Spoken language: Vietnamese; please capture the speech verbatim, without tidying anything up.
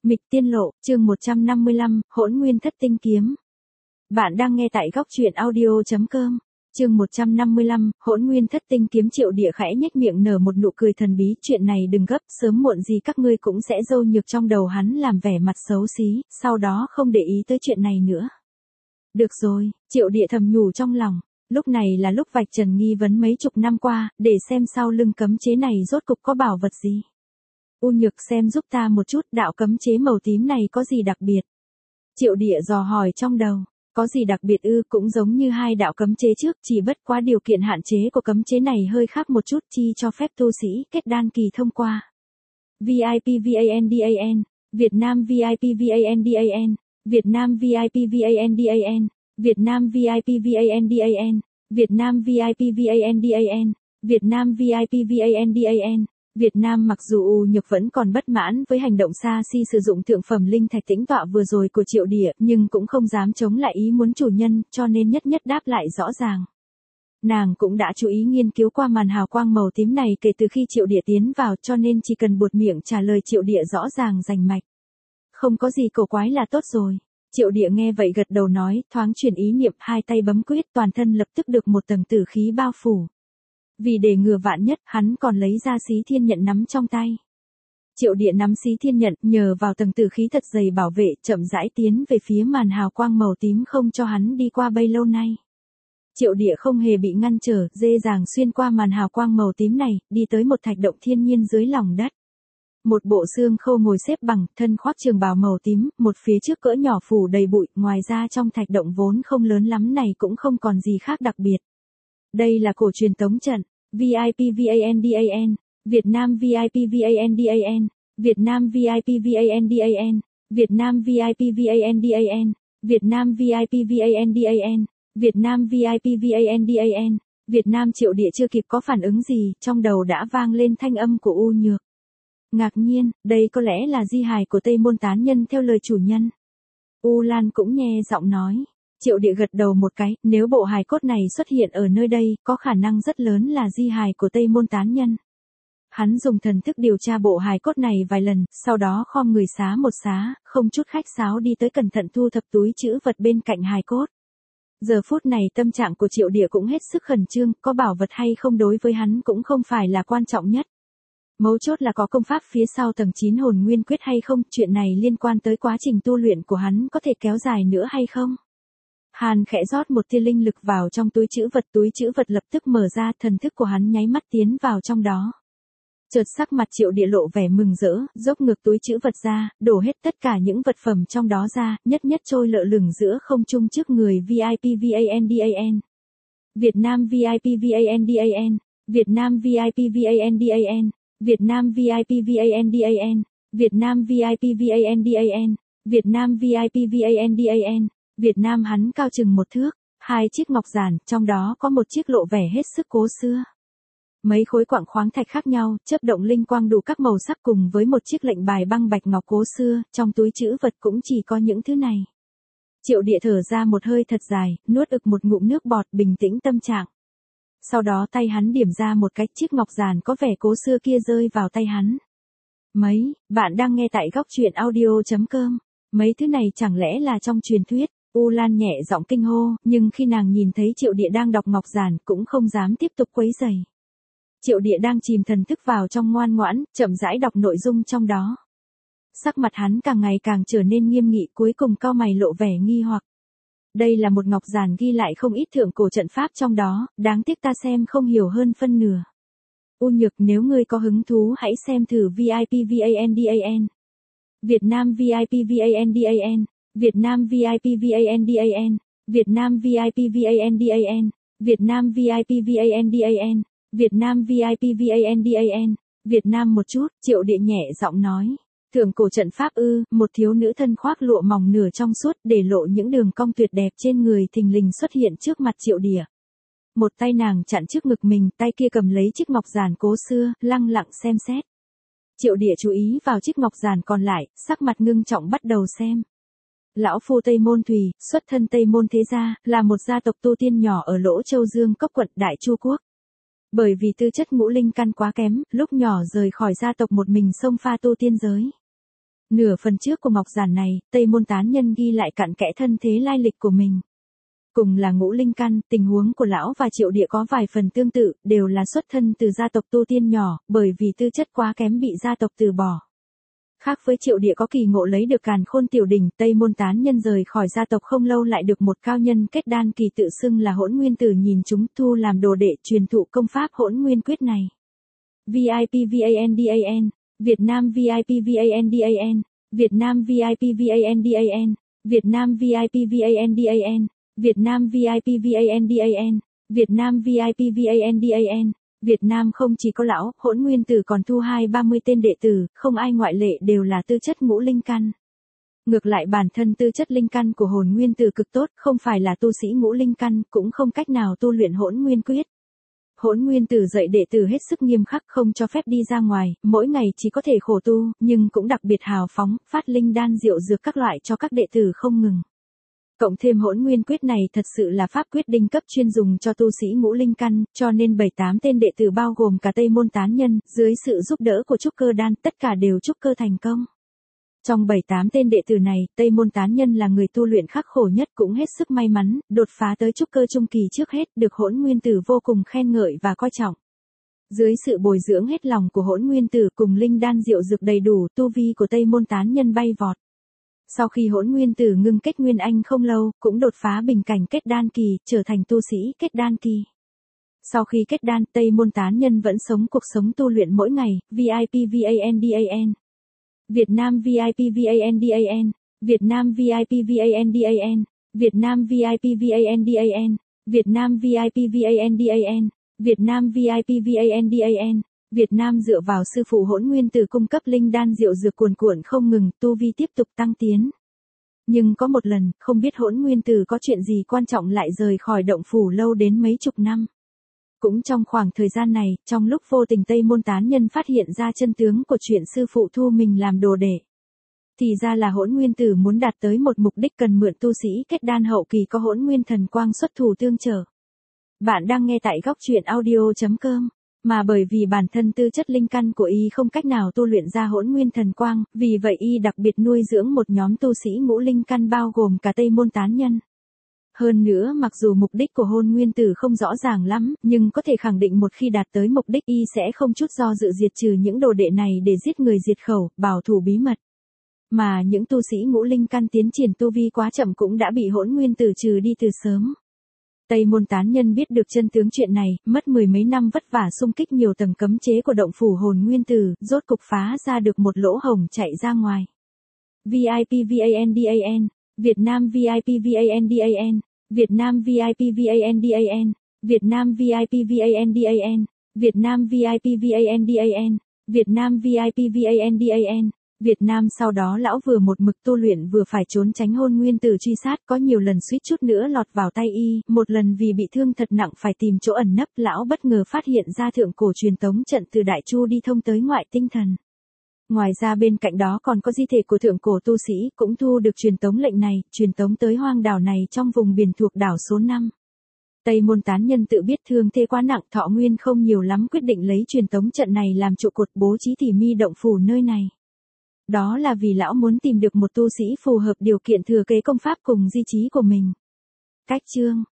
Mịch Tiên Lộ, chương một trăm năm mươi lăm, Hỗn Nguyên Thất Tinh Kiếm. Bạn đang nghe tại góc truyện audio.com. Chương một trăm năm mươi lăm, Hỗn Nguyên Thất Tinh Kiếm. Triệu Địa khẽ nhếch miệng nở một nụ cười thần bí, chuyện này đừng gấp, sớm muộn gì các ngươi cũng sẽ dâu nhược. Trong đầu hắn làm vẻ mặt xấu xí, sau đó không để ý tới chuyện này nữa. Được rồi, Triệu Địa thầm nhủ trong lòng, lúc này là lúc vạch trần nghi vấn mấy chục năm qua, để xem sau lưng cấm chế này rốt cục có bảo vật gì. U Nhược, xem giúp ta một chút, đạo cấm chế màu tím này có gì đặc biệt? Triệu Địa dò hỏi trong đầu, có gì đặc biệt ư? Cũng giống như hai đạo cấm chế trước, chỉ bất quá điều kiện hạn chế của cấm chế này hơi khác một chút, chi cho phép tu sĩ kết đan kỳ thông qua. vê i pê VANDAN, Việt Nam vê i pê VANDAN, Việt Nam vê i pê VANDAN, Việt Nam vê i pê VANDAN, Việt Nam vê i pê VANDAN, Việt Nam vê i pê VANDAN. Việt Nam. Mặc dù U Nhược vẫn còn bất mãn với hành động xa xỉ sử dụng thượng phẩm linh thạch tĩnh tọa vừa rồi của Triệu Địa, nhưng cũng không dám chống lại ý muốn chủ nhân, cho nên nhất nhất đáp lại rõ ràng. Nàng cũng đã chú ý nghiên cứu qua màn hào quang màu tím này kể từ khi Triệu Địa tiến vào, cho nên chỉ cần buột miệng trả lời Triệu Địa rõ ràng rành mạch. Không có gì cổ quái là tốt rồi. Triệu Địa nghe vậy gật đầu nói, thoáng chuyển ý niệm, hai tay bấm quyết, toàn thân lập tức được một tầng tử khí bao phủ. Vì để ngừa vạn nhất, hắn còn lấy ra xí thiên nhận nắm trong tay. Triệu Địa nắm xí thiên nhận, nhờ vào tầng tử khí thật dày bảo vệ, chậm rãi tiến về phía màn hào quang màu tím không cho hắn đi qua bấy lâu nay. Triệu Địa không hề bị ngăn trở, dễ dàng xuyên qua màn hào quang màu tím này, đi tới một thạch động thiên nhiên dưới lòng đất. Một bộ xương khô ngồi xếp bằng, thân khoác trường bào màu tím, một phía trước cỡ nhỏ phủ đầy bụi, ngoài ra trong thạch động vốn không lớn lắm này cũng không còn gì khác đặc biệt. Đây là cổ truyền tống trận, vê i pê VANDAN, Việt Nam vê i pê VANDAN, Việt Nam vê i pê VANDAN, Việt Nam vê i pê VANDAN, Việt Nam vê i pê VANDAN, Việt Nam vê i pê VANDAN, Việt Nam. Triệu Địa chưa kịp có phản ứng gì, trong đầu đã vang lên thanh âm của U Nhược. Ngạc nhiên, đây có lẽ là di hài của Tây Môn tán nhân theo lời chủ nhân. U Lan cũng nghe giọng nói. Triệu Địa gật đầu một cái, nếu bộ hài cốt này xuất hiện ở nơi đây, có khả năng rất lớn là di hài của Tây Môn tán nhân. Hắn dùng thần thức điều tra bộ hài cốt này vài lần, sau đó khom người xá một xá, không chút khách sáo đi tới cẩn thận thu thập túi trữ vật bên cạnh hài cốt. Giờ phút này tâm trạng của Triệu Địa cũng hết sức khẩn trương, có bảo vật hay không đối với hắn cũng không phải là quan trọng nhất. Mấu chốt là có công pháp phía sau tầng chín hồn nguyên quyết hay không, chuyện này liên quan tới quá trình tu luyện của hắn có thể kéo dài nữa hay không. Hàn khẽ rót một tia linh lực vào trong túi trữ vật, túi trữ vật lập tức mở ra, thần thức của hắn nháy mắt tiến vào trong đó. Chợt sắc mặt Triệu Địa lộ vẻ mừng rỡ, dốc ngược túi trữ vật ra, đổ hết tất cả những vật phẩm trong đó ra, nhất nhất trôi lơ lửng giữa không trung trước người vê i pê VANDAN. Việt Nam vê i pê VANDAN, Việt Nam vê i pê VANDAN, Việt Nam vê i pê VANDAN, Việt Nam vê i pê VANDAN, Việt Nam vê i pê VANDAN. Việt Nam. Hắn cao chừng một thước, hai chiếc ngọc giản, trong đó có một chiếc lộ vẻ hết sức cố xưa. Mấy khối quặng khoáng thạch khác nhau, chớp động linh quang đủ các màu sắc cùng với một chiếc lệnh bài băng bạch ngọc cố xưa, trong túi trữ vật cũng chỉ có những thứ này. Triệu Địa thở ra một hơi thật dài, nuốt ực một ngụm nước bọt, bình tĩnh tâm trạng. Sau đó tay hắn điểm ra một cái, chiếc ngọc giản có vẻ cố xưa kia rơi vào tay hắn. Mấy, bạn đang nghe tại góc truyện audio.com. Mấy thứ này chẳng lẽ là trong truyền thuyết? U Lan nhẹ giọng kinh hô, nhưng khi nàng nhìn thấy Triệu Địa đang đọc ngọc giản cũng không dám tiếp tục quấy rầy. Triệu Địa đang chìm thần thức vào trong ngoan ngoãn, chậm rãi đọc nội dung trong đó. Sắc mặt hắn càng ngày càng trở nên nghiêm nghị, cuối cùng cau mày lộ vẻ nghi hoặc. Đây là một ngọc giản ghi lại không ít thượng cổ trận pháp trong đó, đáng tiếc ta xem không hiểu hơn phân nửa. U Nhược, nếu ngươi có hứng thú hãy xem thử vê i pê VANDAN. Việt Nam vê i pê VANDAN, Việt Nam vê i pê VANDAN, Việt Nam vê i pê VANDAN, Việt Nam vê i pê VANDAN, Việt Nam vê i pê VANDAN, Việt Nam. Một chút, Triệu Địa nhẹ giọng nói. Thượng cổ trận pháp ư? Một thiếu nữ thân khoác lụa mỏng nửa trong suốt, để lộ những đường cong tuyệt đẹp trên người thình lình xuất hiện trước mặt Triệu Địa. Một tay nàng chặn trước ngực mình, tay kia cầm lấy chiếc ngọc giản cố xưa, lặng lặng xem xét. Triệu Địa chú ý vào chiếc ngọc giản còn lại, sắc mặt ngưng trọng bắt đầu xem. Lão phu Tây Môn Thùy, xuất thân Tây Môn thế gia, là một gia tộc tu tiên nhỏ ở Lỗ Châu Dương Cốc quận Đại Chu Quốc. Bởi vì tư chất ngũ linh căn quá kém, lúc nhỏ rời khỏi gia tộc một mình xông pha tu tiên giới. Nửa phần trước của ngọc giản này, Tây Môn Tán Nhân ghi lại cặn kẽ thân thế lai lịch của mình. Cùng là ngũ linh căn, tình huống của lão và Triệu Địa có vài phần tương tự, đều là xuất thân từ gia tộc tu tiên nhỏ, bởi vì tư chất quá kém bị gia tộc từ bỏ. Khác với Triệu Địa có kỳ ngộ lấy được Càn Khôn Tiểu Đỉnh, Tây Môn Tán Nhân rời khỏi gia tộc không lâu lại được một cao nhân kết đan kỳ tự xưng là Hỗn Nguyên Tử nhìn chúng thu làm đồ đệ truyền thụ công pháp Hỗn Nguyên Quyết này. vê i pê VANDAN, Việt Nam vê i pê VANDAN, Việt Nam vê i pê VANDAN, Việt Nam vê i pê VANDAN, Việt Nam vê i pê VANDAN, Việt Nam vê i pê VANDAN. Việt Nam không chỉ có lão Hỗn Nguyên Tử còn thu hai ba mươi tên đệ tử, không ai ngoại lệ đều là tư chất ngũ linh căn. Ngược lại bản thân tư chất linh căn của Hồn Nguyên Tử cực tốt, không phải là tu sĩ ngũ linh căn, cũng không cách nào tu luyện Hỗn Nguyên Quyết. Hỗn Nguyên Tử dạy đệ tử hết sức nghiêm khắc không cho phép đi ra ngoài, mỗi ngày chỉ có thể khổ tu, nhưng cũng đặc biệt hào phóng, phát linh đan rượu dược các loại cho các đệ tử không ngừng. Cộng thêm Hỗn Nguyên Quyết này thật sự là pháp quyết đỉnh cấp chuyên dùng cho tu sĩ ngũ linh căn, cho nên bảy tám tên đệ tử bao gồm cả Tây Môn Tán Nhân, dưới sự giúp đỡ của trúc cơ đan, tất cả đều trúc cơ thành công. Trong bảy tám tên đệ tử này, Tây Môn Tán Nhân là người tu luyện khắc khổ nhất cũng hết sức may mắn, đột phá tới trúc cơ trung kỳ trước hết, được Hỗn Nguyên Tử vô cùng khen ngợi và coi trọng. Dưới sự bồi dưỡng hết lòng của Hỗn Nguyên Tử cùng linh đan rượu dược đầy đủ, tu vi của Tây Môn Tán Nhân bay vọt. Sau khi Hỗn Nguyên Tử ngưng kết nguyên anh không lâu, cũng đột phá bình cảnh kết đan kỳ, trở thành tu sĩ kết đan kỳ. Sau khi kết đan, Tây Môn Tán Nhân vẫn sống cuộc sống tu luyện mỗi ngày, vê i pê VANDAN. Việt Nam vê i pê VANDAN, Việt Nam vê i pê VANDAN, Việt Nam vê i pê VANDAN, Việt Nam vê i pê VANDAN, Việt Nam vê i pê VANDAN. Việt Nam dựa vào sư phụ Hỗn Nguyên Tử cung cấp linh đan rượu dược cuồn cuộn không ngừng, tu vi tiếp tục tăng tiến. Nhưng có một lần, không biết Hỗn Nguyên Tử có chuyện gì quan trọng lại rời khỏi động phủ lâu đến mấy chục năm. Cũng trong khoảng thời gian này, trong lúc vô tình Tây Môn Tán Nhân phát hiện ra chân tướng của chuyện sư phụ thu mình làm đồ đệ. Thì ra là Hỗn Nguyên Tử muốn đạt tới một mục đích cần mượn tu sĩ kết đan hậu kỳ có Hỗn Nguyên Thần Quang xuất thủ tương trợ. Bạn đang nghe tại góc truyện audio chấm com. Mà bởi vì bản thân tư chất linh căn của y không cách nào tu luyện ra Hỗn Nguyên Thần Quang, vì vậy y đặc biệt nuôi dưỡng một nhóm tu sĩ ngũ linh căn bao gồm cả Tây Môn Tán Nhân. Hơn nữa mặc dù mục đích của Hôn Nguyên Tử không rõ ràng lắm, nhưng có thể khẳng định một khi đạt tới mục đích y sẽ không chút do dự diệt trừ những đồ đệ này để giết người diệt khẩu, bảo thủ bí mật. Mà những tu sĩ ngũ linh căn tiến triển tu vi quá chậm cũng đã bị Hỗn Nguyên Tử trừ đi từ sớm. Tây Môn Tán Nhân biết được chân tướng chuyện này, mất mười mấy năm vất vả xung kích nhiều tầng cấm chế của động phủ Hồn Nguyên Tử, rốt cục phá ra được một lỗ hổng chạy ra ngoài. vê i pê VANDAN, Việt Nam vê i pê VANDAN, Việt Nam vê i pê VANDAN, Việt Nam vê i pê VANDAN, Việt Nam vê i pê VANDAN, Việt Nam vê i pê VANDAN. Việt Nam sau đó lão vừa một mực tu luyện vừa phải trốn tránh Hôn Nguyên Tử truy sát, có nhiều lần suýt chút nữa lọt vào tay y, một lần vì bị thương thật nặng phải tìm chỗ ẩn nấp, lão bất ngờ phát hiện ra thượng cổ truyền tống trận từ Đại Chu đi thông tới ngoại tinh thần. Ngoài ra bên cạnh đó còn có di thể của thượng cổ tu sĩ, cũng thu được truyền tống lệnh này, truyền tống tới hoang đảo này trong vùng biển thuộc đảo số năm. Tây Môn Tán Nhân tự biết thương thế quá nặng, thọ nguyên không nhiều lắm, quyết định lấy truyền tống trận này làm trụ cột bố trí tỉ mi động phủ nơi này. Đó là vì lão muốn tìm được một tu sĩ phù hợp điều kiện thừa kế công pháp cùng di chí của mình. Cách chương